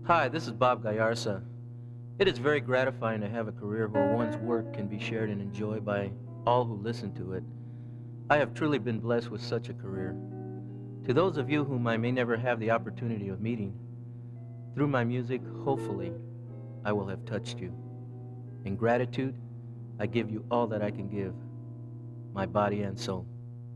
Hi, this is Bob Gallarza. It is very gratifying to have a career where one's work can be shared and enjoyed by all who listen to it. I have truly been blessed with such a career. To those of you whom I may never have the opportunity of meeting, through my music, hopefully, I will have touched you. In gratitude, I give you all that I can give, my body and soul.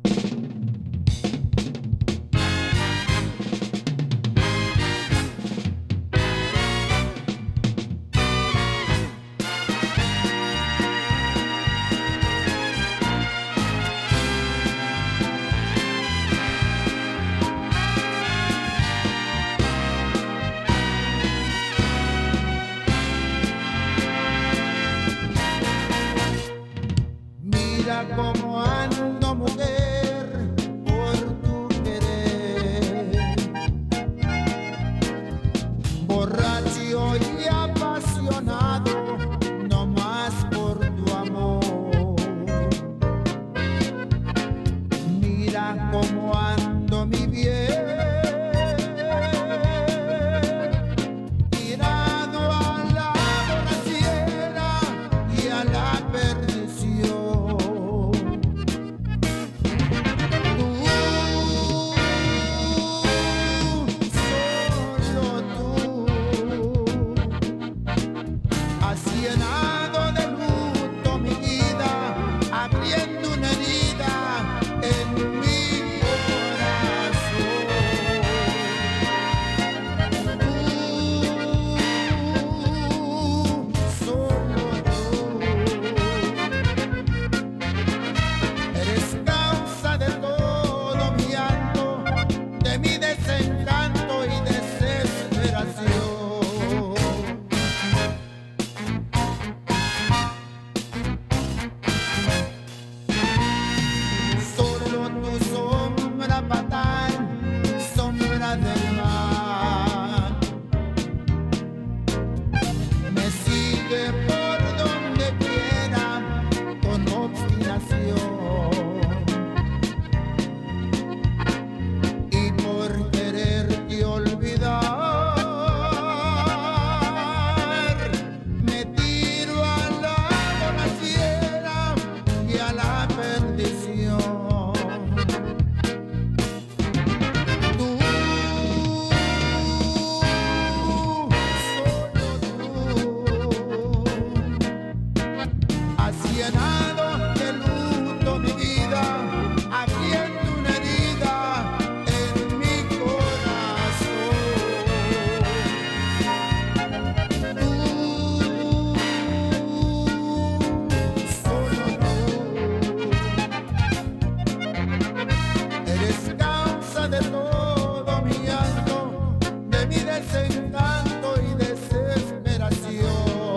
Mira cómo ando, mujer, por tu querer, borracho y apasionado, no más por tu amor. Mira cómo ando, mi bien, tirado a la borrachera y a la perdición. Solo tú has llenado de luto mi vida, abriendo una herida en mi corazón. Solo tú eres causa de todo mi llanto, de mi desencanto y desesperación. Solo tu sombra fatal, sombra del mal, me sigue por donde quiera con obstinación. Y por quererte olvidar, me tiro a la borrachera y a la perdición. Tú, solo tú, has llenado de luto mi vida, abriendo una herida en mi corazón. Solo tú eres causa de todo mi llanto, de mi desencanto y desesperación.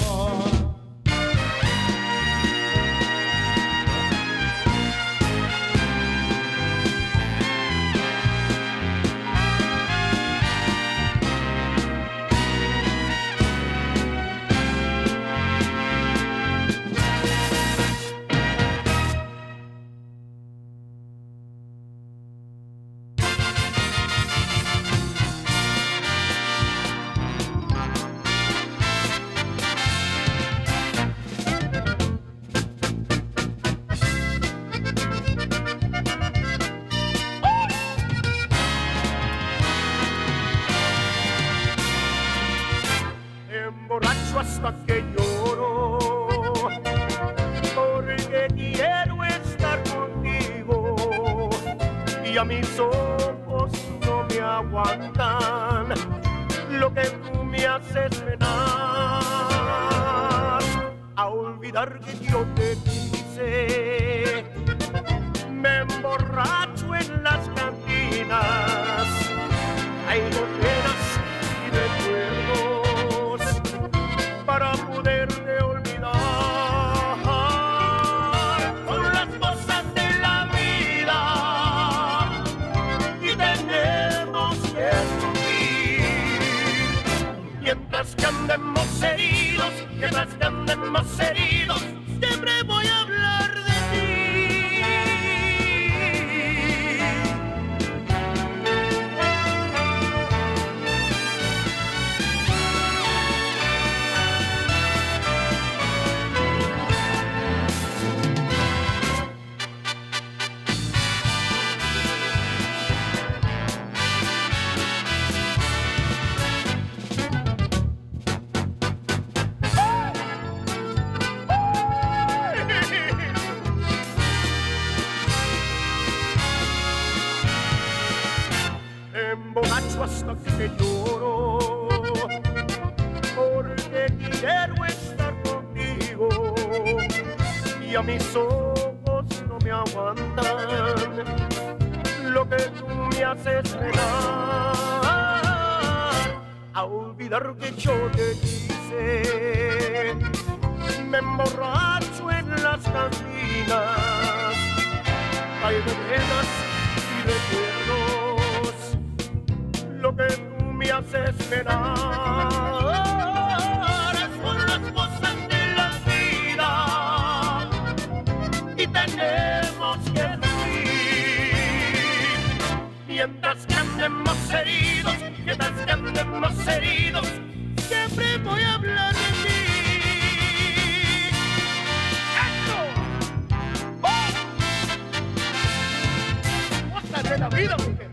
Emborracho hasta que lloro, porque quiero estar contigo y a mis ojos no me aguantan lo que tú me haces penar. A olvidar que yo te quise, me emborracho en las cantinas, traigo penas y recuerdos para poderte olvidar. Son las cosas de la vida y tenemos que sufrir. Mientras que andemos heridos, siempre voy a hablar de ti. hasta que lloro, porque quiero estar contigo y a mis ojos no me aguantan lo que tú me haces penar. A olvidar que yo te quise, me emborracho en las cantinas, hay de penas y recuerdos, lo que tú me haces penar. Son las cosas de la vida y tenemos que vivir. Mientras que andemos heridos, siempre voy a hablar de ti. De la vida, mujer.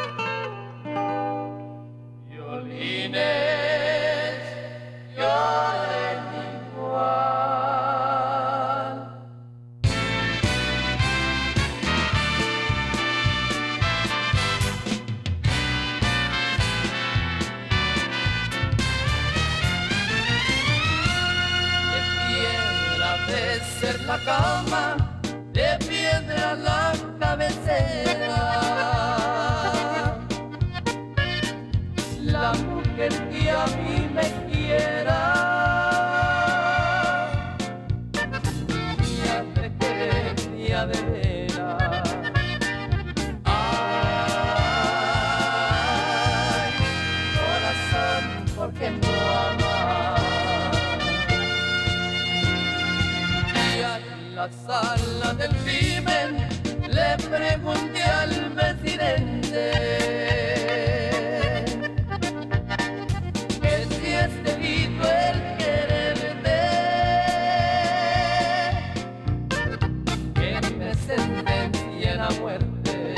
Your muerte.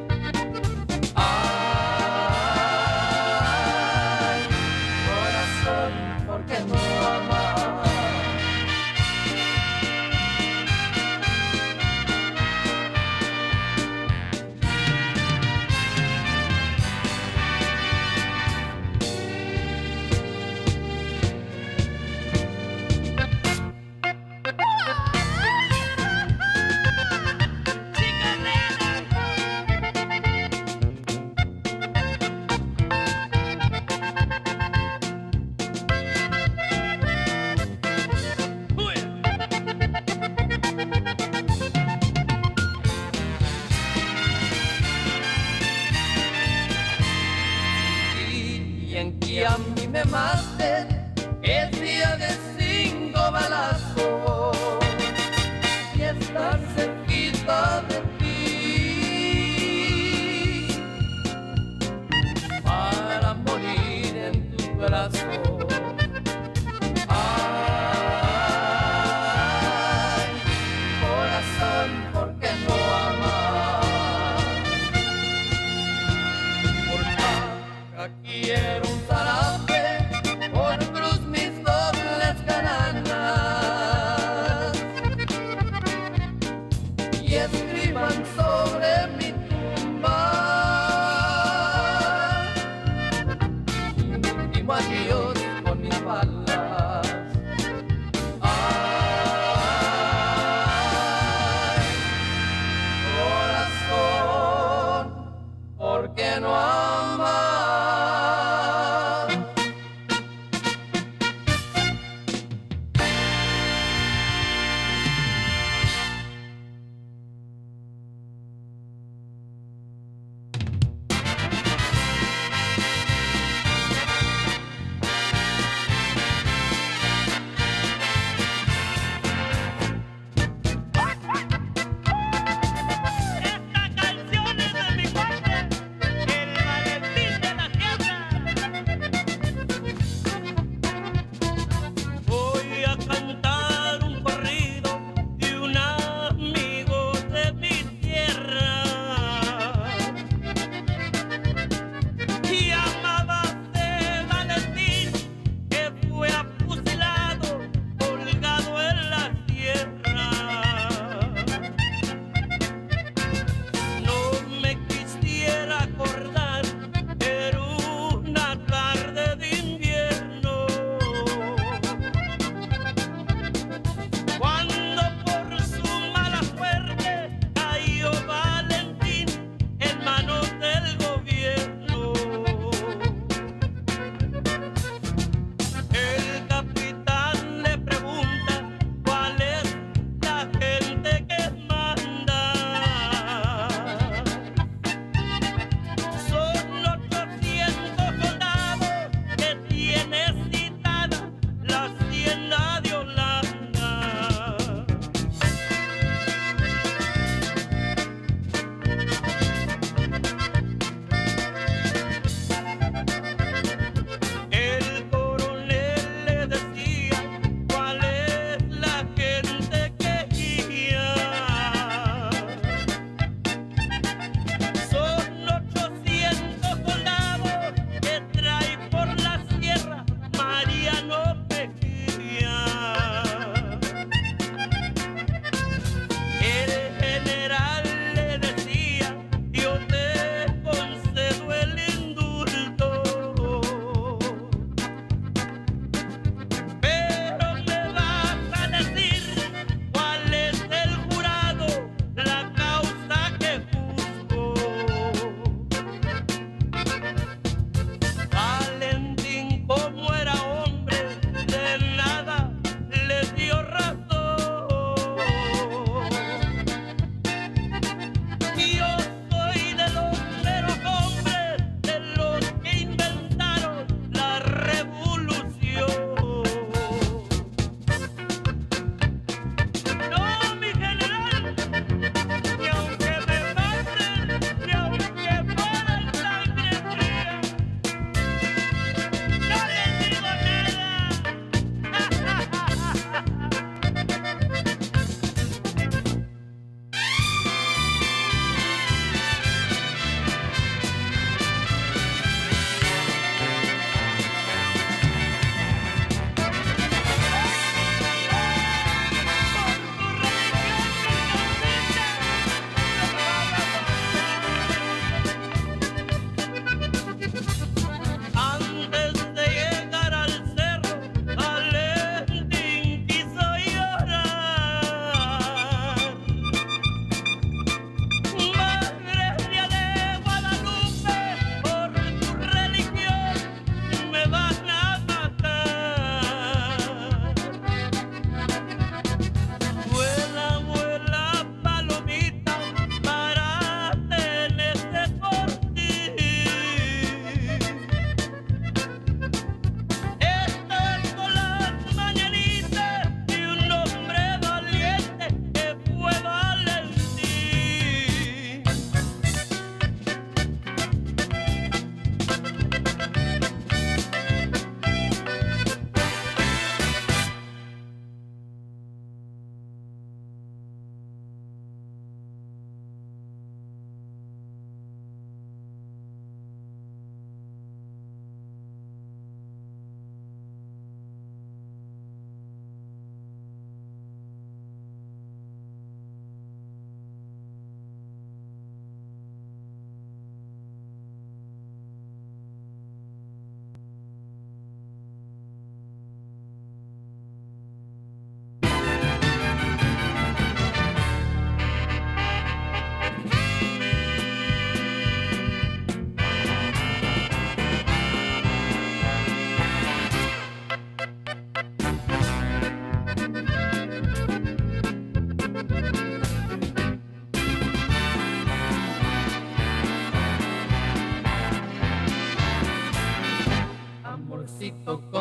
Ay, corazón, ¿por qué no amas? Y en que a mí me maten es día de 5 balazos y estar cerquita de ti para morir en tus brazos. Ay, corazón, ¿por qué no amas? Por acá quiero un zarape, por cruz mis dobles cananas y escriban sobre mi tumba un último adiós con mis balas. Ay, corazón, ¿por qué no amas?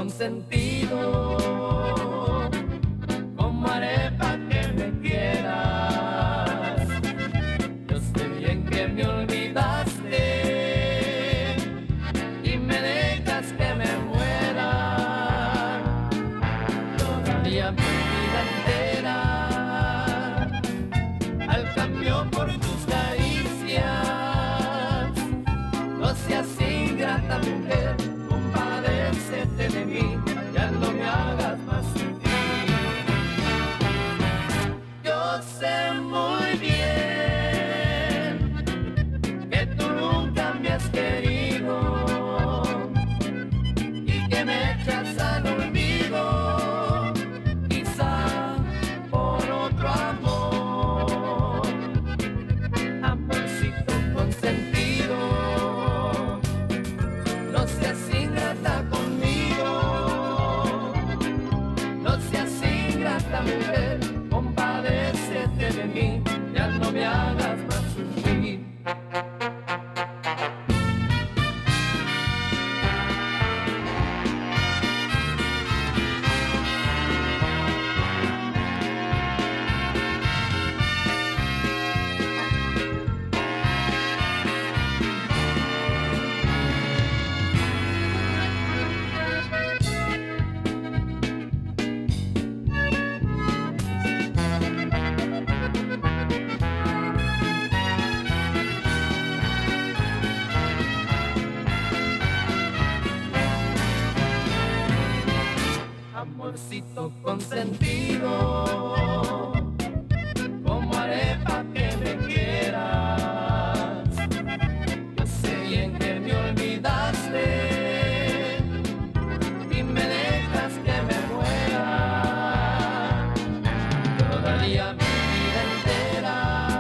consentido. ¿Cómo haré pa' que me quieras? Yo sé bien que me olvidaste y me dejas que me muera. Todavía mi vida entera al cambio por tus caricias. No seas ingrata, mujer, compadécete de mí, ya no me hagas más sufrir. Yo sé muy bien que tú nunca me has querido y que me echas al olvido, quizá por otro amor. Amorcito consentido, no seas ingrata conmigo, no seas ingrata, mujer, compadécete de mí, ya no me hagas más sufrir. Amorcito consentido, ¿cómo haré pa' que me quieras? Yo sé bien que me olvidaste y me dejas que me muera. Yo daría mi vida entera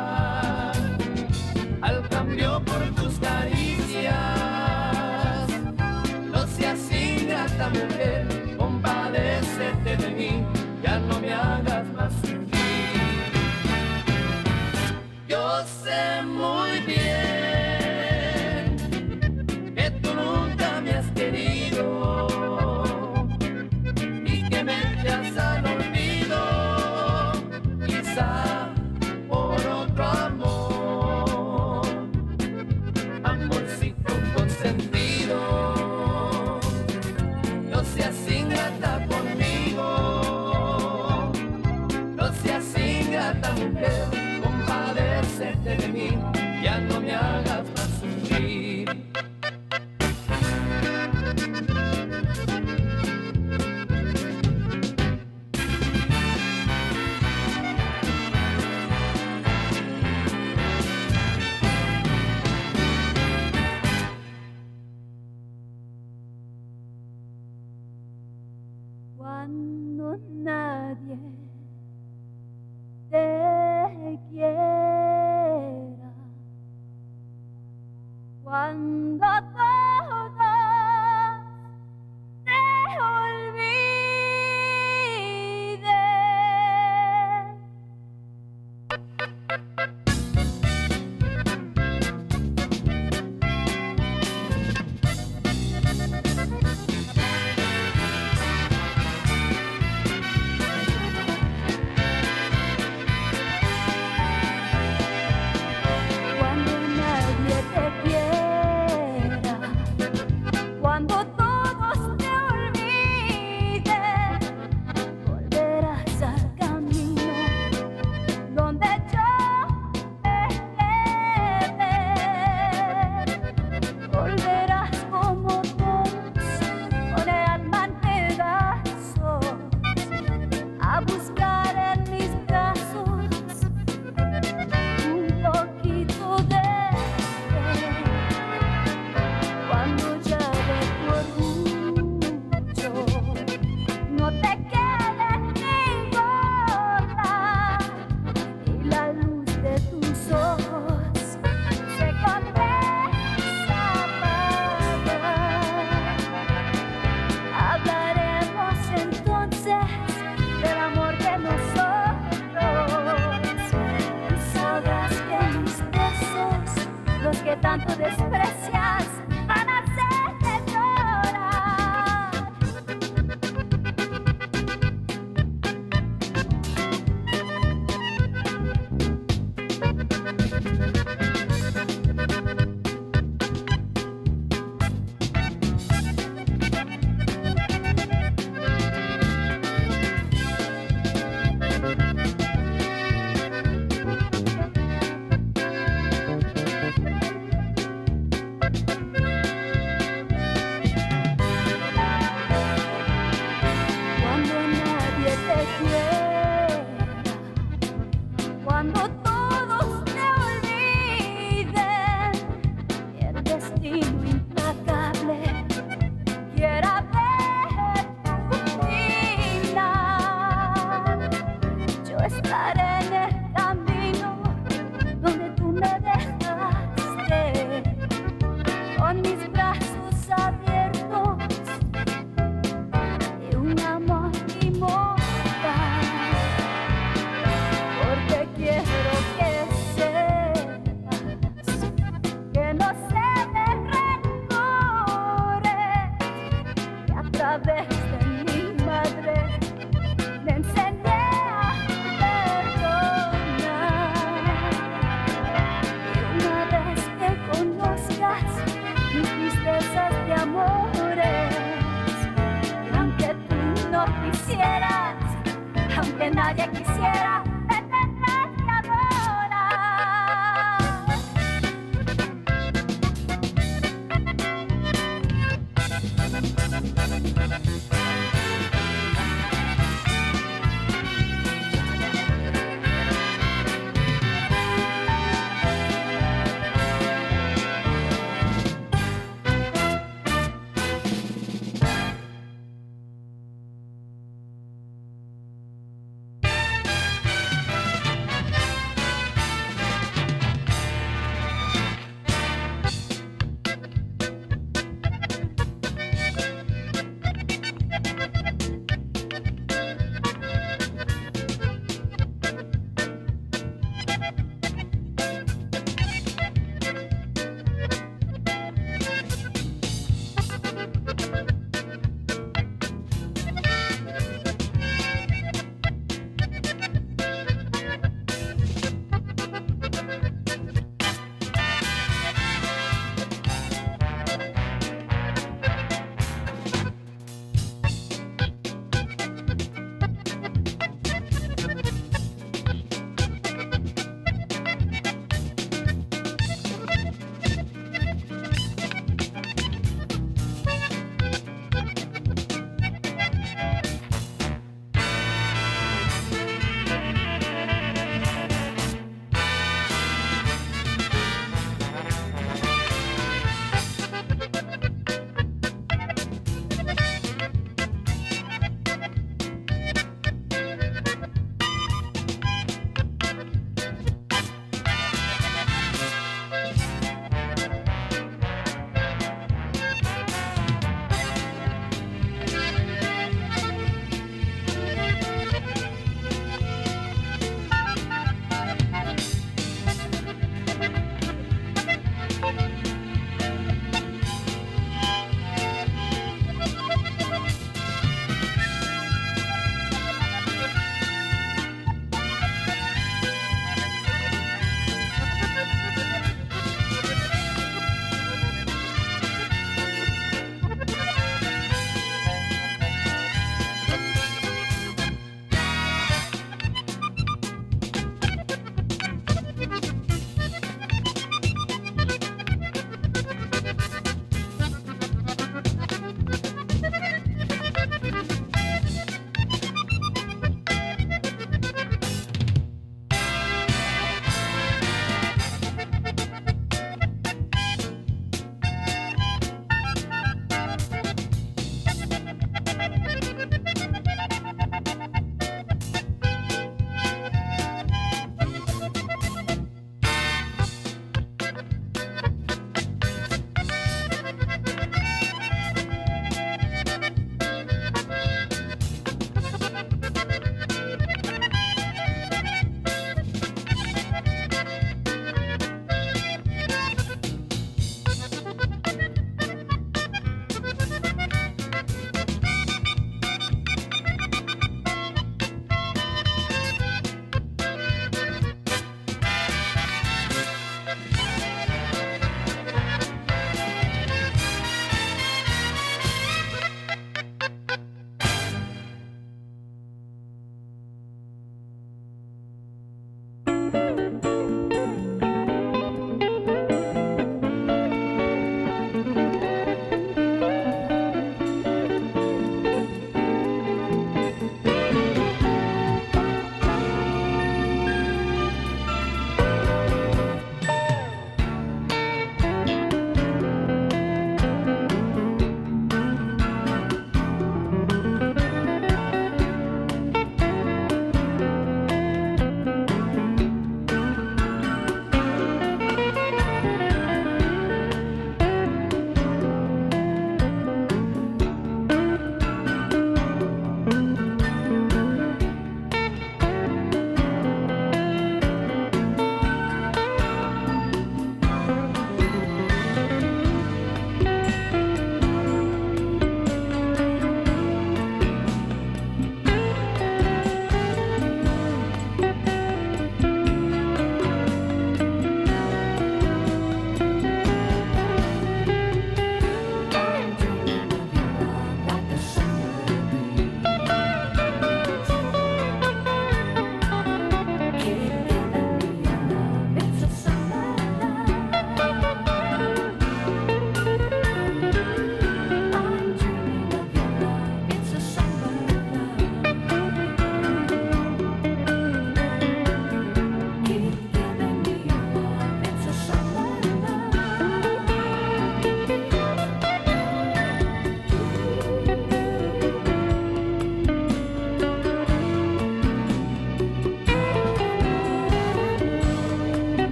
al cambio por tus caricias. No seas ingrata, mujer, compadécete de mí, ya no me hagas más sufrir. Yo sé muy bien que tú nunca me has querido y que me echas al olvido, quizá por otro amor. Amorcito consentido, no seas ingrata conmigo, no seas ingrata, mujer, compadécete de mí, ya no me hagas más sufrir. Cuando nadie te quiera, cuando todos te olviden. Cuando nadie te quiera, cuando todos te olviden, volverás al camino donde yo me quedé. Volverás como todos, con el alma en pedazos, a buscar en mis brazos un poquito de fe. Cuando ya de tu orgullo no te quede ninguna y la luz de tus ojos se comienza a apagar, hablaremos entonces del amor de nosotros y sabrás que mis besos, los que tanto desprecias, van a hacerte llorar. nadie quisiera entenderme ahora.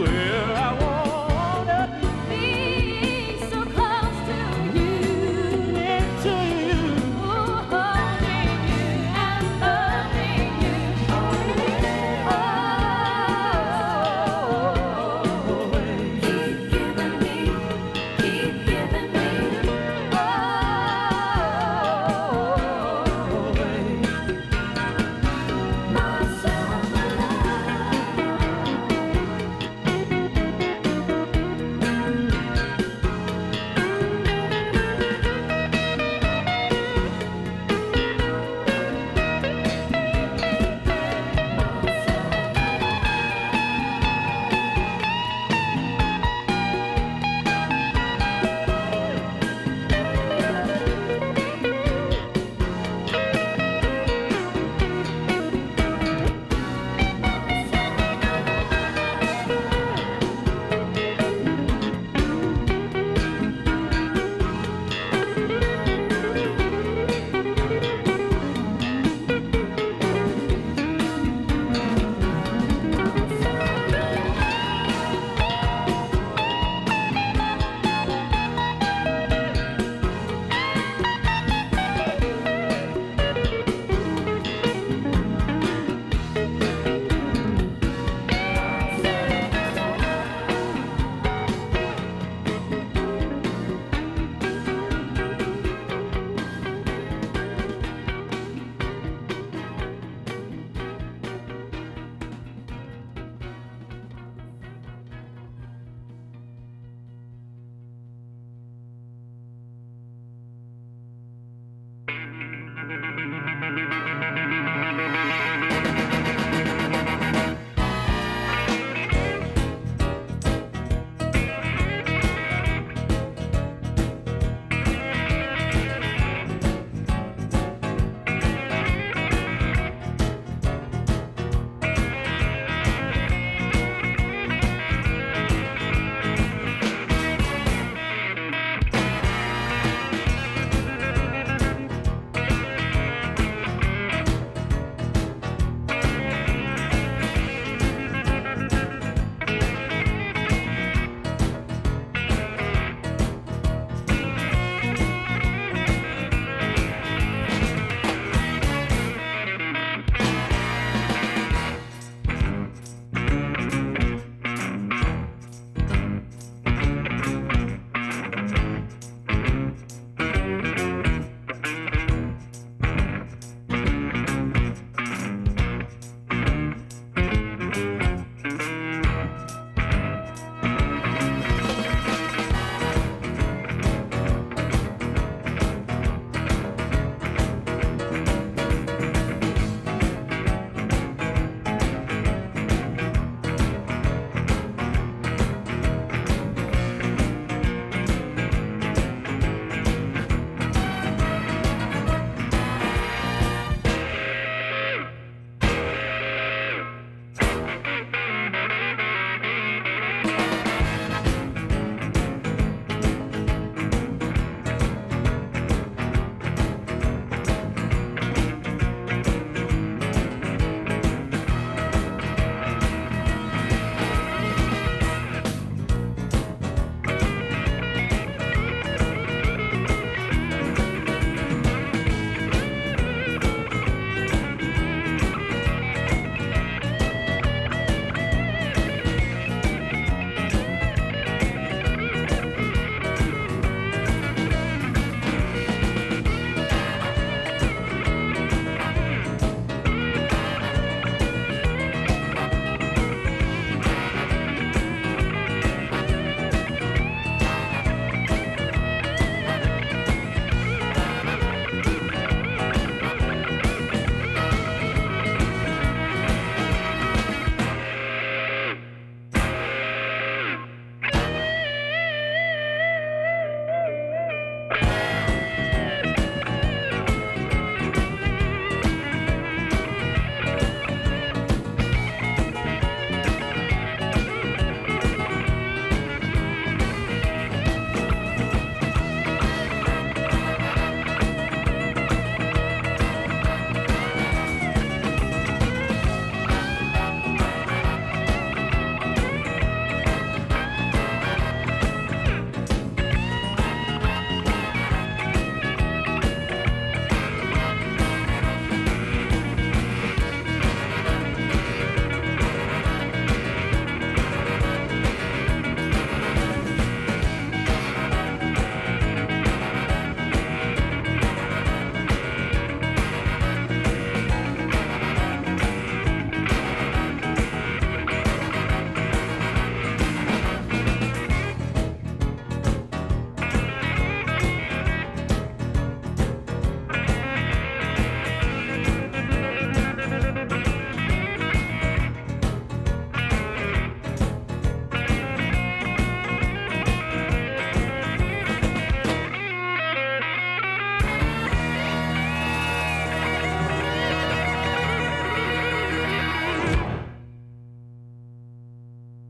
Well, I wanna Be so close to you, get to you. holding you and loving you. Keep giving me, keep giving me. Myself Thank you.